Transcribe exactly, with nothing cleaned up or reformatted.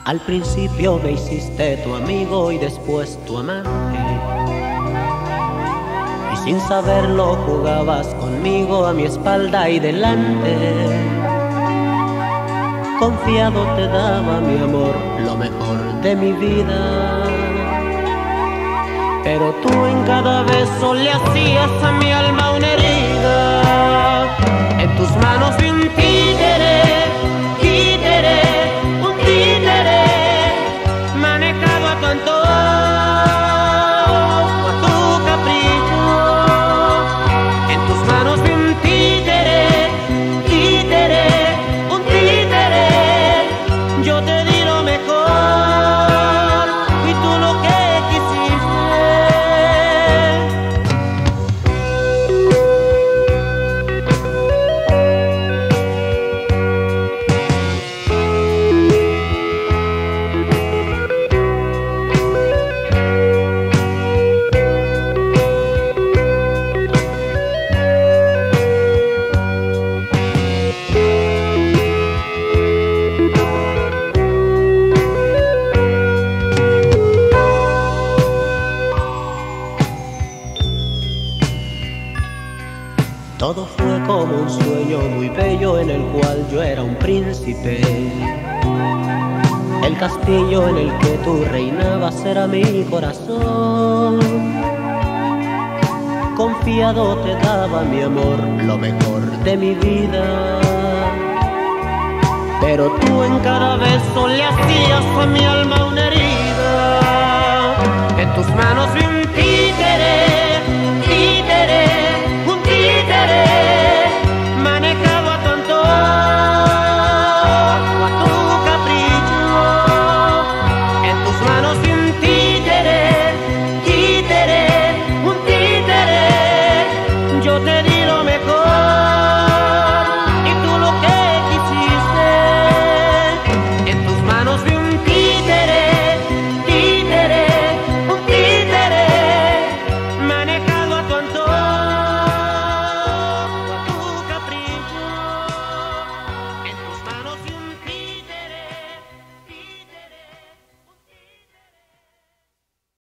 Al principio me hiciste tu amigo y después tu amante, y sin saberlo jugabas conmigo a mi espalda y delante. Confiado te daba mi amor, lo mejor de mi vida, pero tú en cada beso le hacías a mi alma una herida. En tus manos vi un títere, títere, un títere, manejado a tu antojo, a tu capricho. En tus manos vi un títere, títere, un títere. Yo te di lo mejor y tú lo que todo fue como un sueño muy bello en el cual yo era un príncipe. El castillo en el que tú reinabas era mi corazón. Confiado te daba mi amor, lo mejor de mi vida, pero tú en cada beso le hacías a mi alma una herida. En tus manos vi un tío